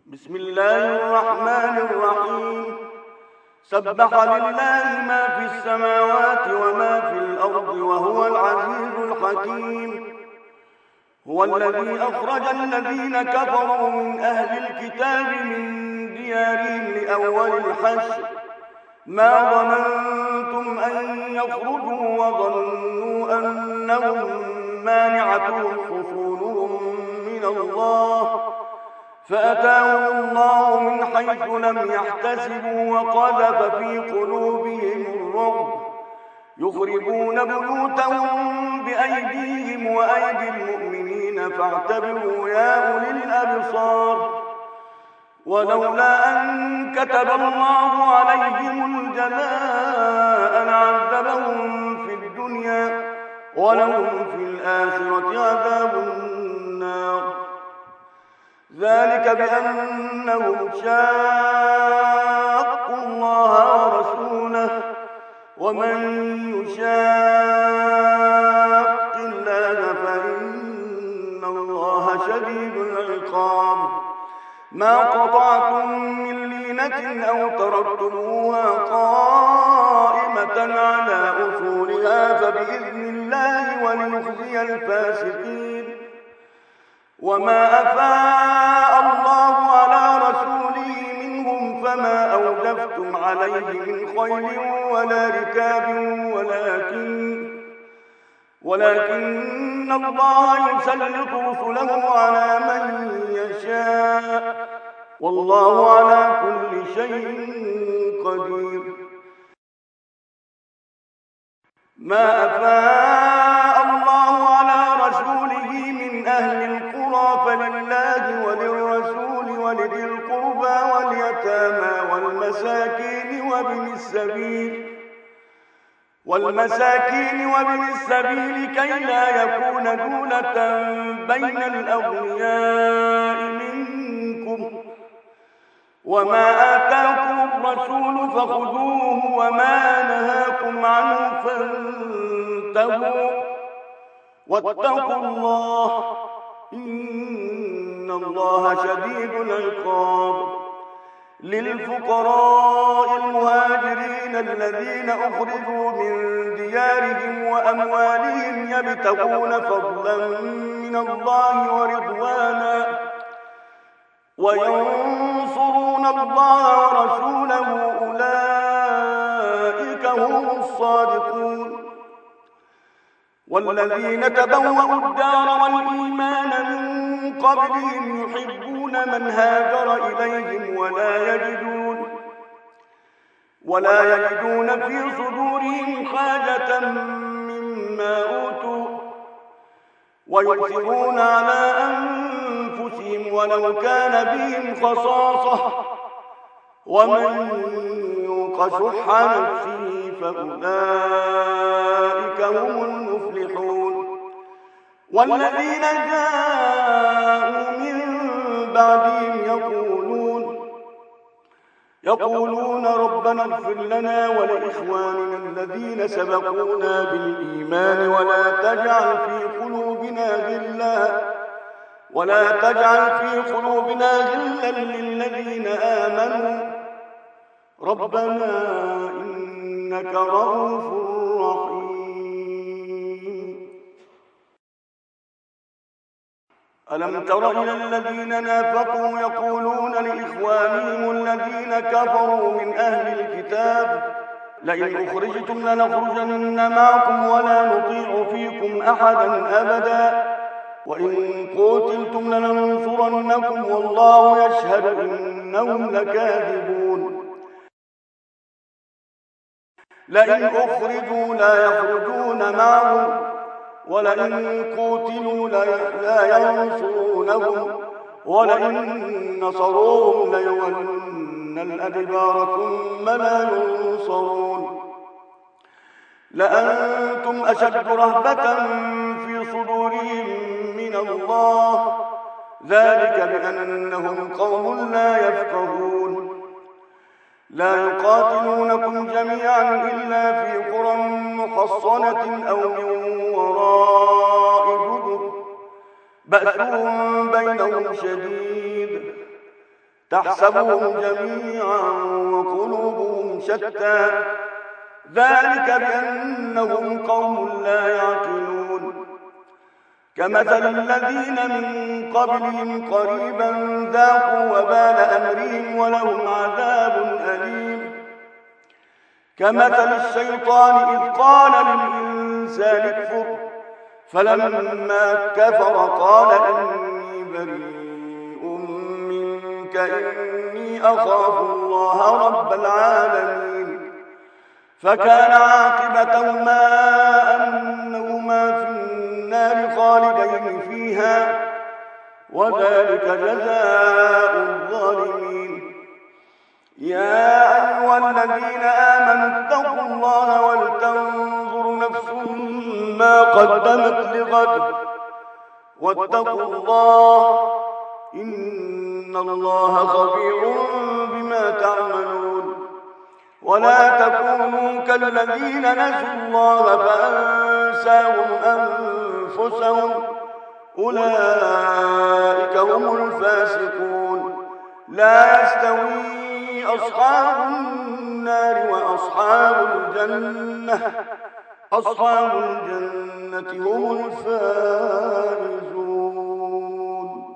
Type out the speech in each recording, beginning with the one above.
بسم الله الرحمن الرحيم. سبح لله ما في السماوات وما في الأرض وهو العزيز الحكيم. هو الذي أخرج الذين كفروا من أهل الكتاب من ديارهم لأول الحشر ما ظننتم أن يخرجوا وظنوا أنهم مانعتهم حصونهم من الله فأتاهم الله من حيث لم يحتسبوا وقذف في قلوبهم الرعب يخربون بيوتهم بأيديهم وأيدي المؤمنين فاعتبروا يا أولي الأبصار. ولولا أن كتب الله عليهم الجلاء لعذبهم في الدنيا ولهم في الآخرة عذاب النار. ذلك بأنهم شاقوا الله ورسوله ومن يشاق الله فإن الله شديد العقاب. ما قطعتم من لينة أو تركتموها قائمة على أصولها فبإذن الله وليخزي الفاسقين. وما أفاء الله على رسوله منهم فما أوجفتم عليه من خيل ولا ركاب ولكن الله يسلط رسله على من يشاء والله على كل شيء قدير. ما أفاء الله على رسوله من أهل القرى فلله وللرسول ولذي القربى واليتامى والمساكين وابن السبيل كي لا يكون دولة بين الأغنياء منكم. وما آتاكم الرسول فخذوه وما نهاكم عنه فانتهوا واتقوا الله إن الله شديد العقاب. للفقراء المهاجرين الذين أخرجوا من ديارهم وأموالهم يبتغون فضلا من الله ورضوانا وينصرون الله ورسوله أولئك هم الصادقون. والذين تبوأوا الدار والإيمان من قبلهم يحبون من هاجر إليهم ولا يجدون في صدورهم حاجة مما أوتوا ويؤثرون على أنفسهم ولو كان بهم خصاصة ومن يوق شح نفسه فأولئك هم المفلحون. والذين جاءوا من بعدهم يقولون ربنا اغفر لنا ولإخواننا الذين سبقونا بالإيمان ولا تجعل في قلوبنا غلا للذين آمنوا ربنا إنك رؤوف رحيم. ألم تر إلى الذين نافقوا يقولون لإخوانهم الذين كفروا من أهل الكتاب لئن أخرجتم لنخرجن معكم ولا نطيع فيكم أحدا أبدا وإن قتلتم لننصرنكم والله يشهد إنهم لكاذبون. لئن أخرجوا لا يخرجون معهم ولئن قتلوا لا ينصرونهم ولئن نصروهم ليولن الأدبار ثم لا ينصرون. لأنتم أشد رهبة في صدورهم من الله ذلك بأنهم قوم لا يفقهون. لا يقاتلونكم جميعا إلا في قرى محصنة أو من وراء جدر بأسهم بينهم شديد تحسبهم جميعا وقلوبهم شتى ذلك بأنهم قوم لا يعقلون كمثل الذين من قبلهم قريبا ذاقوا وبال أمرهم ولهم عذاب أليم كمثل الشيطان إذ قال للإنسان اكفر فلما كفر قال إني بريء منك إني أخاف الله رب العالمين فكان عاقبتهما أنهما في النار خالدين فيها وذلك جزاء الظالمين يا أيها الذين آمنوا اتقوا الله ولتنظر نفس ما قدمت لغد واتقوا الله إن الله خبير بما تعملون ولا تكونوا كالذين نسوا الله فأنساهم أنفسهم أولئك هم الفاسقون لا يستوي أصحاب النار وأصحاب الجنة أصحاب الجنة هم الفائزون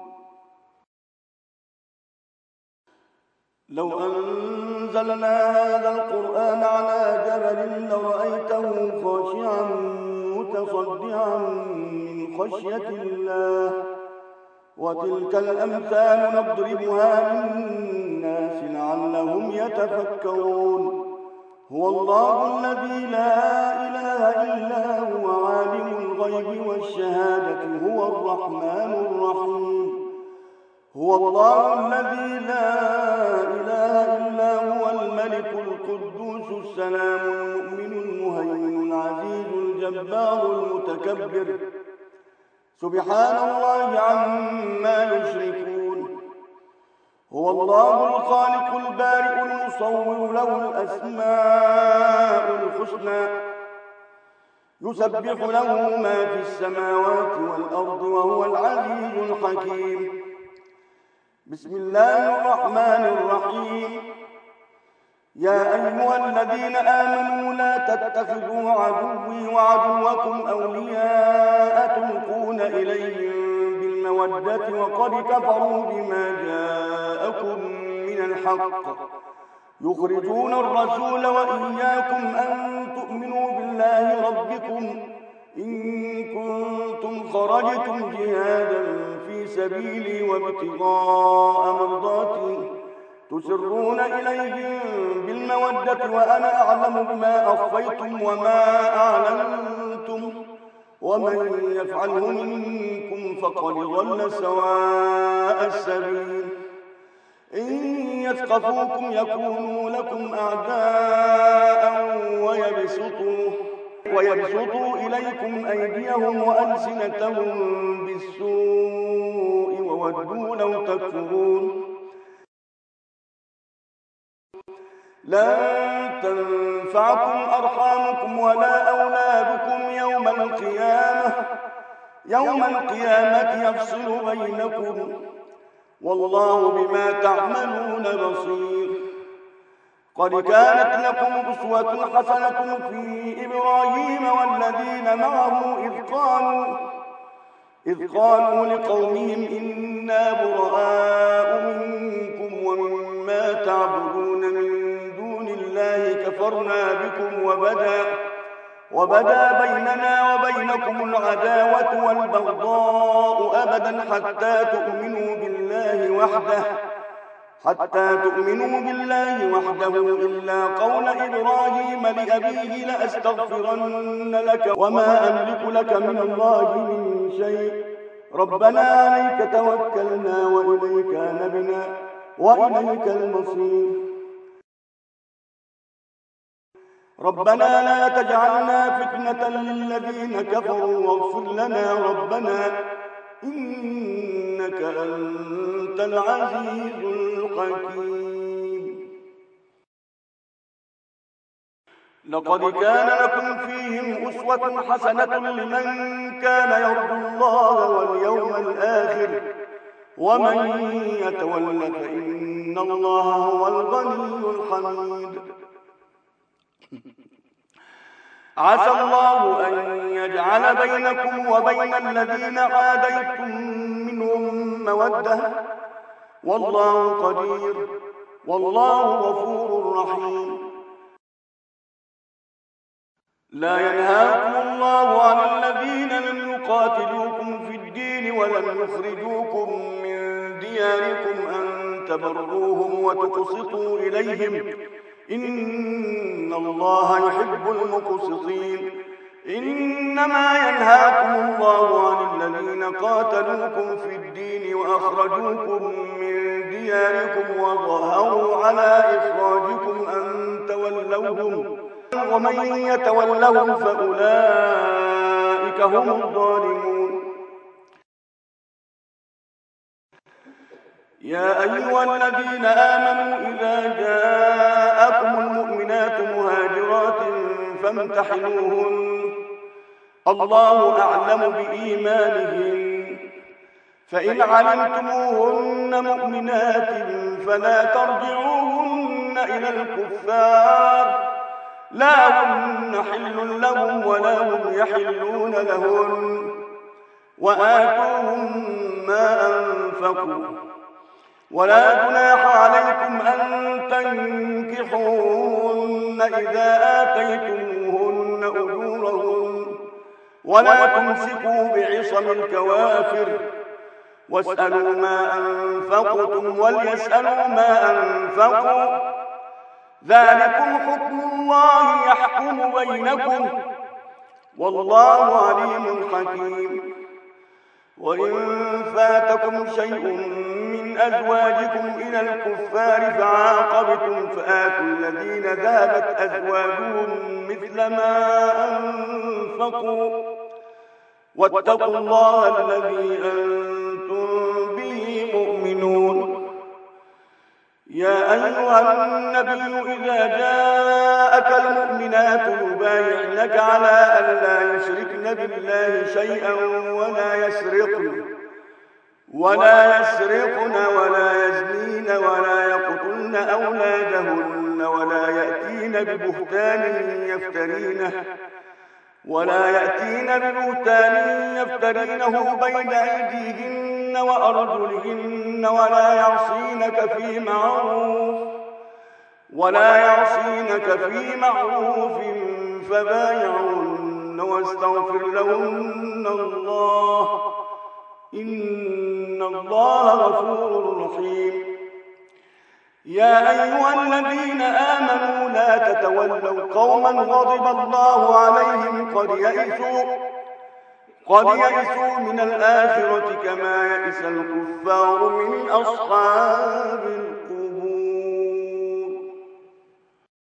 لو أنزلنا هذا القرآن على جبل لرأيته خاشعا متصدعا من خشية الله وتلك الأمثال نضربها للناس لعلهم يتفكرون هو الله الذي لا إله إلا هو عالم الغيب والشهادة هو الرحمن الرحيم هو الله الذي لا إله إلا هو الملك القدوس السلام المؤمن المهيمن العزيز الجبار المتكبر سبحان الله عما يشركون هو الله الخالق البارئ المصور له الأسماء الحسنى يسبح له ما في السماوات والأرض وهو العزيز الحكيم بسم الله الرحمن الرحيم يا أيها الذين آمنوا لا تتخذوا عدوي وعدوكم أولياء تلقون إليهم بالمودة وقد كفروا بما جاءكم من الحق يخرجون الرسول وإياكم أن تؤمنوا بالله ربكم إن كنتم خرجتم جهادا في سبيلي وابتغاء مرضاتي تسرون إليهم بالمودة وأنا أعلم بما أخفيتم وما أعلنتم ومن يفعله منكم فقد ضل سواء السبيل إن يثقفوكم يكونوا لكم أعداء ويبسطوا إليكم أيديهم وألسنتهم بالسوء وودوا لو تكفرون لن تنفعكم أرحامكم ولا أولادكم يوم القيامة يفصل بينكم والله بما تعملون بصير قد كانت لكم أسوة حسنة في إبراهيم والذين معه إذ قالوا لقومهم إنا براء منكم ومما تعبدون من دون الله كفرنا بكم وبدا بيننا وبينكم العداوة والبغضاء أبدا حتى تؤمنوا بالله وحده إلا قول إبراهيم لأبيه لأستغفرن لك وما أملك لك من الله من شيء ربنا عليك توكلنا وإليك أنبنا وإليك المصير ربنا لا تجعلنا فتنة للذين كفروا واغفر لنا ربنا إنك أنت العزيز الحكيم لقد كان لكم فيهم أسوة حسنة لمن كان يرجو الله واليوم الآخر ومن يتول فإن إن الله هو الغني الحميد. عسى الله أن يجعل بينكم وبين الذين عاديتم منهم مودة، والله قدير، والله غفور رحيم. لا ينهاكم الله عن الذين لم يقاتلوكم في الدين ولم يخرجوكم من دياركم أن تبروهم وتقسطوا إليهم، إن الله يحب المقسطين. إنما ينهاكم الله عن الذين قاتلوكم في الدين وأخرجوكم من دياركم وظاهروا على إخراجكم أن تولوهم، ومن يتولهم فأولئك هم الظالمون. يا أيها الذين آمنوا إذا جاءكم المؤمنات مهاجرات فامتحنوهن، الله أعلم بإيمانهن، فإن علمتموهن مؤمنات فلا ترجعوهن إلى الكفار، لا هن حل لهم ولا هم يحلون لهن، وآتوهم ما أنفقوا، ولا جناح عليكم أن تنكحوهن إذا آتيتموهن أجورهن، ولا تمسكوا بعصم الكوافر، واسألوا ما أنفقتم وليسألوا ما أنفقوا، ذلكم حكم الله يحكم بينكم، والله عليم حكيم. وإن فاتكم شيء من أزواجكم إلى الكفار فعاقبتم فآتوا الذين ذهبت أزواجهم مثل ما أنفقوا، واتقوا الله الذي أنتم به مؤمنون. يا أيها النبي إذا جاءك المؤمنات يبايعنك على أن لا يشركن بالله شيئا ولا يسرقن ولا يزنين ولا يأتين ببهتان يفترينه بين أيديهن وأرجلهن ولا يعصينك في معروف فبايعهن واستغفر لهن الله، إن الله غفور رحيم. يا أيها الذين آمنوا لا تتولوا قوما غضب الله عليهم قد يئسوا من الآخرة كما يئس الكفار من أصحاب